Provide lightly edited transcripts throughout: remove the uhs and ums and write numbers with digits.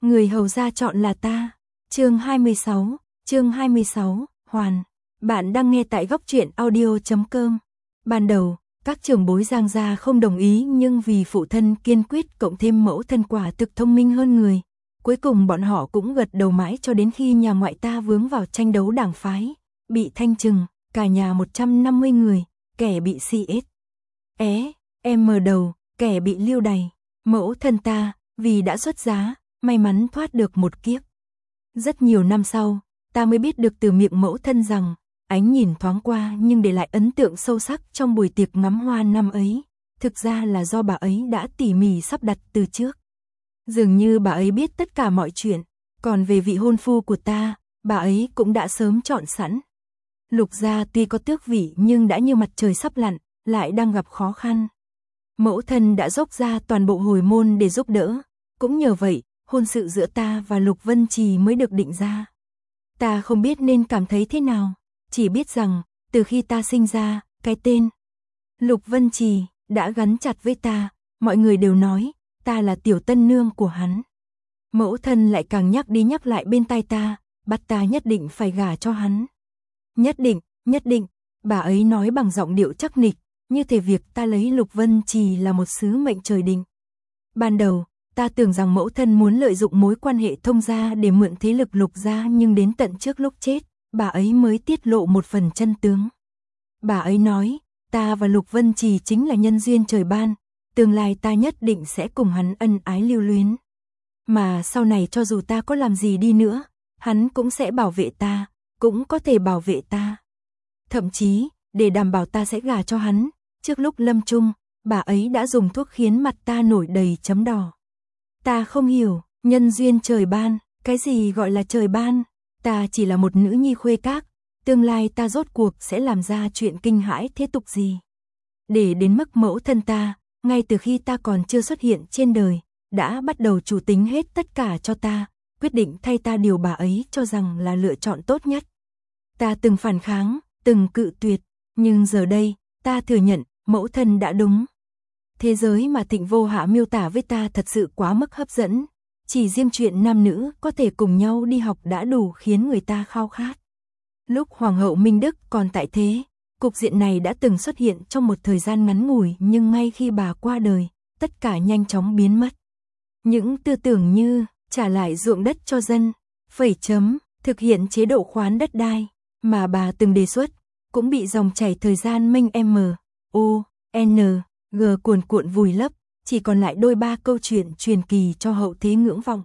người hầu gia chọn là ta. Chương 26, Hoàn. Bạn đang nghe tại góc truyện audio.com. Ban đầu, các trưởng bối Giang gia không đồng ý nhưng vì phụ thân kiên quyết cộng thêm mẫu thân quả thực thông minh hơn người. Cuối cùng bọn họ cũng gật đầu mãi cho đến khi nhà ngoại ta vướng vào tranh đấu đảng phái, bị thanh trừng, cả nhà 150 người, kẻ bị CSM đầu, kẻ bị lưu đày. Mẫu thân ta, vì đã xuất giá, may mắn thoát được một kiếp. Rất nhiều năm sau, ta mới biết được từ miệng mẫu thân rằng, ánh nhìn thoáng qua nhưng để lại ấn tượng sâu sắc trong buổi tiệc ngắm hoa năm ấy, thực ra là do bà ấy đã tỉ mỉ sắp đặt từ trước. Dường như bà ấy biết tất cả mọi chuyện, còn về vị hôn phu của ta, bà ấy cũng đã sớm chọn sẵn. Lục gia tuy có tước vị nhưng đã như mặt trời sắp lặn, lại đang gặp khó khăn. Mẫu thân đã dốc ra toàn bộ hồi môn để giúp đỡ, cũng nhờ vậy, hôn sự giữa ta và Lục Vân Trì mới được định ra. Ta không biết nên cảm thấy thế nào, chỉ biết rằng, từ khi ta sinh ra, cái tên Lục Vân Trì đã gắn chặt với ta, mọi người đều nói, ta là tiểu tân nương của hắn. Mẫu thân lại càng nhắc đi nhắc lại bên tai ta, bắt ta nhất định phải gả cho hắn. Nhất định, bà ấy nói bằng giọng điệu chắc nịch, như thể việc ta lấy Lục Vân Trì là một sứ mệnh trời định. Ban đầu, ta tưởng rằng mẫu thân muốn lợi dụng mối quan hệ thông gia để mượn thế lực Lục gia, nhưng đến tận trước lúc chết, bà ấy mới tiết lộ một phần chân tướng. Bà ấy nói, ta và Lục Vân Trì chính là nhân duyên trời ban, tương lai ta nhất định sẽ cùng hắn ân ái lưu luyến. Mà sau này cho dù ta có làm gì đi nữa, hắn cũng sẽ bảo vệ ta, cũng có thể bảo vệ ta. Thậm chí, để đảm bảo ta sẽ gả cho hắn, trước lúc lâm chung, bà ấy đã dùng thuốc khiến mặt ta nổi đầy chấm đỏ. Ta không hiểu, nhân duyên trời ban, cái gì gọi là trời ban, ta chỉ là một nữ nhi khuê các, tương lai ta rốt cuộc sẽ làm ra chuyện kinh hãi thế tục gì. Để đến mức mẫu thân ta, ngay từ khi ta còn chưa xuất hiện trên đời, đã bắt đầu chủ tính hết tất cả cho ta, quyết định thay ta điều bà ấy cho rằng là lựa chọn tốt nhất. Ta từng phản kháng, từng cự tuyệt, nhưng giờ đây, ta thừa nhận, mẫu thân đã đúng. Thế giới mà Thịnh Vô Hạ miêu tả với ta thật sự quá mức hấp dẫn, chỉ riêng chuyện nam nữ có thể cùng nhau đi học đã đủ khiến người ta khao khát. Lúc Hoàng hậu Minh Đức còn tại thế, cục diện này đã từng xuất hiện trong một thời gian ngắn ngủi, nhưng ngay khi bà qua đời, tất cả nhanh chóng biến mất. Những tư tưởng như trả lại ruộng đất cho dân, thực hiện chế độ khoán đất đai mà bà từng đề xuất, cũng bị dòng chảy thời gian mênh MONG cuồn cuộn vùi lấp, chỉ còn lại đôi ba câu chuyện truyền kỳ cho hậu thế ngưỡng vọng.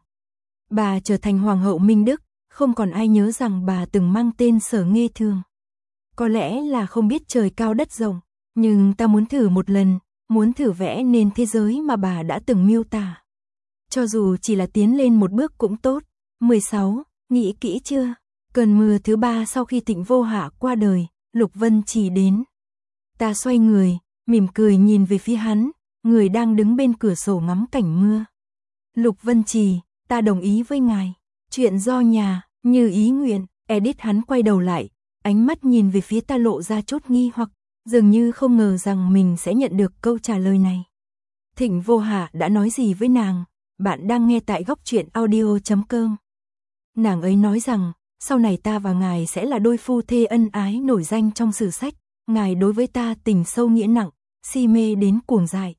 Bà trở thành Hoàng hậu Minh Đức, không còn ai nhớ rằng bà từng mang tên Sở Nghê Thường. Có lẽ là không biết trời cao đất rộng, nhưng ta muốn thử một lần, muốn thử vẽ nên thế giới mà bà đã từng miêu tả. Cho dù chỉ là tiến lên một bước cũng tốt. 16. Nghĩ kỹ chưa? Cơn mưa thứ 3 sau khi Thịnh Vô Hạ qua đời, Lục Vân Trì đến. Ta xoay người, mỉm cười nhìn về phía hắn, người đang đứng bên cửa sổ ngắm cảnh mưa. Lục Vân Trì, ta đồng ý với ngài. Chuyện do nhà, như ý nguyện. Edit. Hắn quay đầu lại, ánh mắt nhìn về phía ta lộ ra chút nghi hoặc, dường như không ngờ rằng mình sẽ nhận được câu trả lời này. Thịnh Vô Hạ đã nói gì với nàng? Bạn đang nghe tại góc truyện audio.com. Nàng ấy nói rằng, sau này ta và ngài sẽ là đôi phu thê ân ái nổi danh trong sử sách, ngài đối với ta tình sâu nghĩa nặng, si mê đến cuồng dại.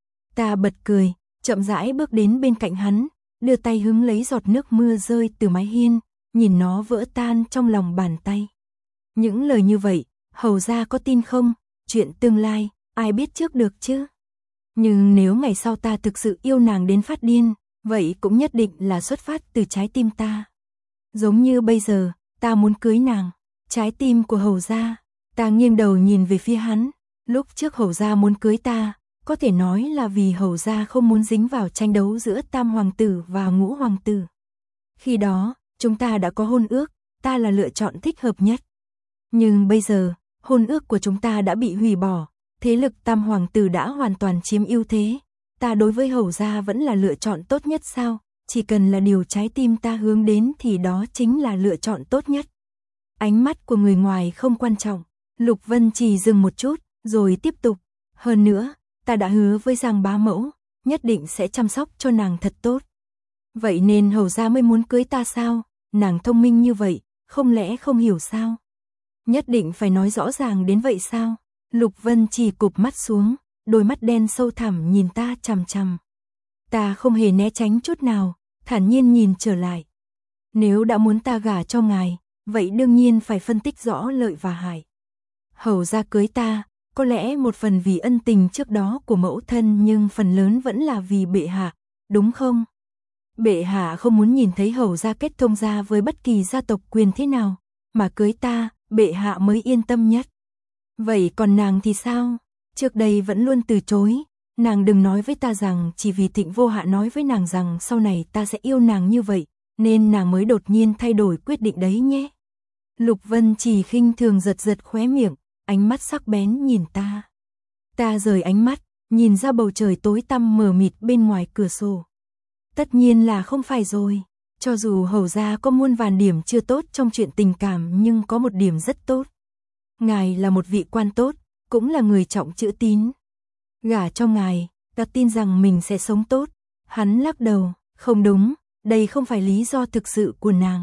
Ta bật cười, chậm rãi bước đến bên cạnh hắn, đưa tay hứng lấy giọt nước mưa rơi từ mái hiên, nhìn nó vỡ tan trong lòng bàn tay. Những lời như vậy, hầu gia có tin không? Chuyện tương lai, ai biết trước được chứ? Nhưng nếu ngày sau ta thực sự yêu nàng đến phát điên, vậy cũng nhất định là xuất phát từ trái tim ta. Giống như bây giờ, ta muốn cưới nàng. Trái tim của hầu gia. Ta nghiêng đầu nhìn về phía hắn. Lúc trước hầu gia muốn cưới ta, có thể nói là vì hầu gia không muốn dính vào tranh đấu giữa Tam Hoàng tử và Ngũ Hoàng tử. Khi đó, chúng ta đã có hôn ước, ta là lựa chọn thích hợp nhất. Nhưng bây giờ, hôn ước của chúng ta đã bị hủy bỏ, thế lực Tam Hoàng tử đã hoàn toàn chiếm ưu thế. Ta đối với hầu gia vẫn là lựa chọn tốt nhất sao? Chỉ cần là điều trái tim ta hướng đến thì đó chính là lựa chọn tốt nhất. Ánh mắt của người ngoài không quan trọng. Lục Vân Trì dừng một chút, rồi tiếp tục. Hơn nữa, ta đã hứa với Giang bá mẫu, nhất định sẽ chăm sóc cho nàng thật tốt. Vậy nên hầu gia mới muốn cưới ta sao? Nàng thông minh như vậy, không lẽ không hiểu sao? Nhất định phải nói rõ ràng đến vậy sao? Lục Vân Trì cụp mắt xuống, đôi mắt đen sâu thẳm nhìn ta chằm chằm. Ta không hề né tránh chút nào, thản nhiên nhìn trở lại. Nếu đã muốn ta gả cho ngài, vậy đương nhiên phải phân tích rõ lợi và hại. Hầu gia cưới ta, có lẽ một phần vì ân tình trước đó của mẫu thân nhưng phần lớn vẫn là vì bệ hạ, đúng không? Bệ hạ không muốn nhìn thấy hầu gia kết thông gia với bất kỳ gia tộc quyền thế nào, mà cưới ta, bệ hạ mới yên tâm nhất. Vậy còn nàng thì sao? Trước đây vẫn luôn từ chối, nàng đừng nói với ta rằng chỉ vì Thịnh Vô Hạ nói với nàng rằng sau này ta sẽ yêu nàng như vậy, nên nàng mới đột nhiên thay đổi quyết định đấy nhé. Lục Vân Trì khinh thường giật giật khóe miệng, ánh mắt sắc bén nhìn ta. Ta rời ánh mắt, nhìn ra bầu trời tối tăm mờ mịt bên ngoài cửa sổ. Tất nhiên là không phải rồi, cho dù hầu gia có muôn vàn điểm chưa tốt trong chuyện tình cảm nhưng có một điểm rất tốt. Ngài là một vị quan tốt, cũng là người trọng chữ tín. Gả cho ngài, ta tin rằng mình sẽ sống tốt. Hắn lắc đầu, không đúng, đây không phải lý do thực sự của nàng.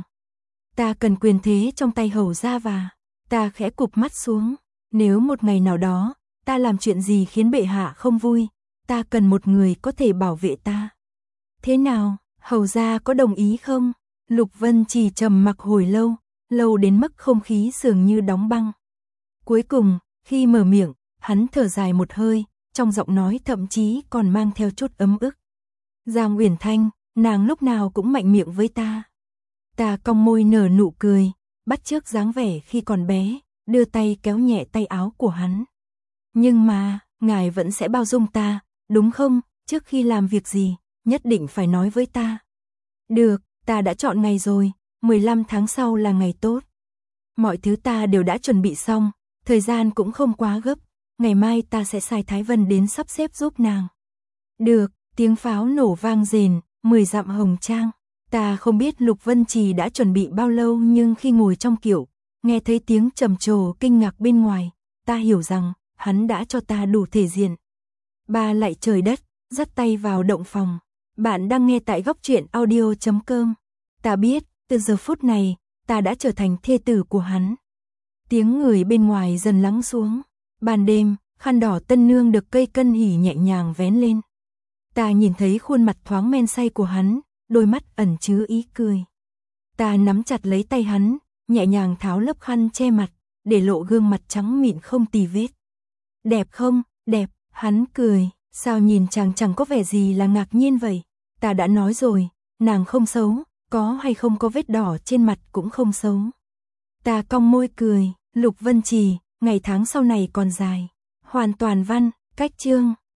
Ta cần quyền thế trong tay hầu gia và ta khẽ cụp mắt xuống. Nếu một ngày nào đó, ta làm chuyện gì khiến bệ hạ không vui, ta cần một người có thể bảo vệ ta. Thế nào, hầu gia có đồng ý không? Lục Vân Trì trầm mặc hồi lâu, lâu đến mức không khí dường như đóng băng. Cuối cùng, khi mở miệng, hắn thở dài một hơi, trong giọng nói thậm chí còn mang theo chút ấm ức. Giang Uyển Thanh, nàng lúc nào cũng mạnh miệng với ta. Ta cong môi nở nụ cười, bắt chước dáng vẻ khi còn bé, đưa tay kéo nhẹ tay áo của hắn. Nhưng mà, ngài vẫn sẽ bao dung ta, đúng không? Trước khi làm việc gì, nhất định phải nói với ta. Được, ta đã chọn ngày rồi, 15 tháng sau là ngày tốt. Mọi thứ ta đều đã chuẩn bị xong, thời gian cũng không quá gấp, ngày mai ta sẽ sai Thái Vân đến sắp xếp giúp nàng. Được, tiếng pháo nổ vang rền, 10 dặm hồng trang. Ta không biết Lục Vân Trì đã chuẩn bị bao lâu nhưng khi ngồi trong kiệu, nghe thấy tiếng trầm trồ kinh ngạc bên ngoài, ta hiểu rằng hắn đã cho ta đủ thể diện. Ba lạy trời đất, dắt tay vào động phòng. Bạn đang nghe tại góc truyện audio.com. Ta biết, từ giờ phút này, ta đã trở thành thê tử của hắn. Tiếng người bên ngoài dần lắng xuống. Ban đêm, khăn đỏ tân nương được cây cân hỉ nhẹ nhàng vén lên. Ta nhìn thấy khuôn mặt thoáng men say của hắn, đôi mắt ẩn chứa ý cười. Ta nắm chặt lấy tay hắn, nhẹ nhàng tháo lớp khăn che mặt, để lộ gương mặt trắng mịn không tì vết. Đẹp không? Đẹp, hắn cười. Sao nhìn chàng chẳng có vẻ gì là ngạc nhiên vậy? Ta đã nói rồi, nàng không xấu, có hay không có vết đỏ trên mặt cũng không xấu. Ta cong môi cười, Lục Vân Trì, ngày tháng sau này còn dài. Hoàn toàn văn, cách chương.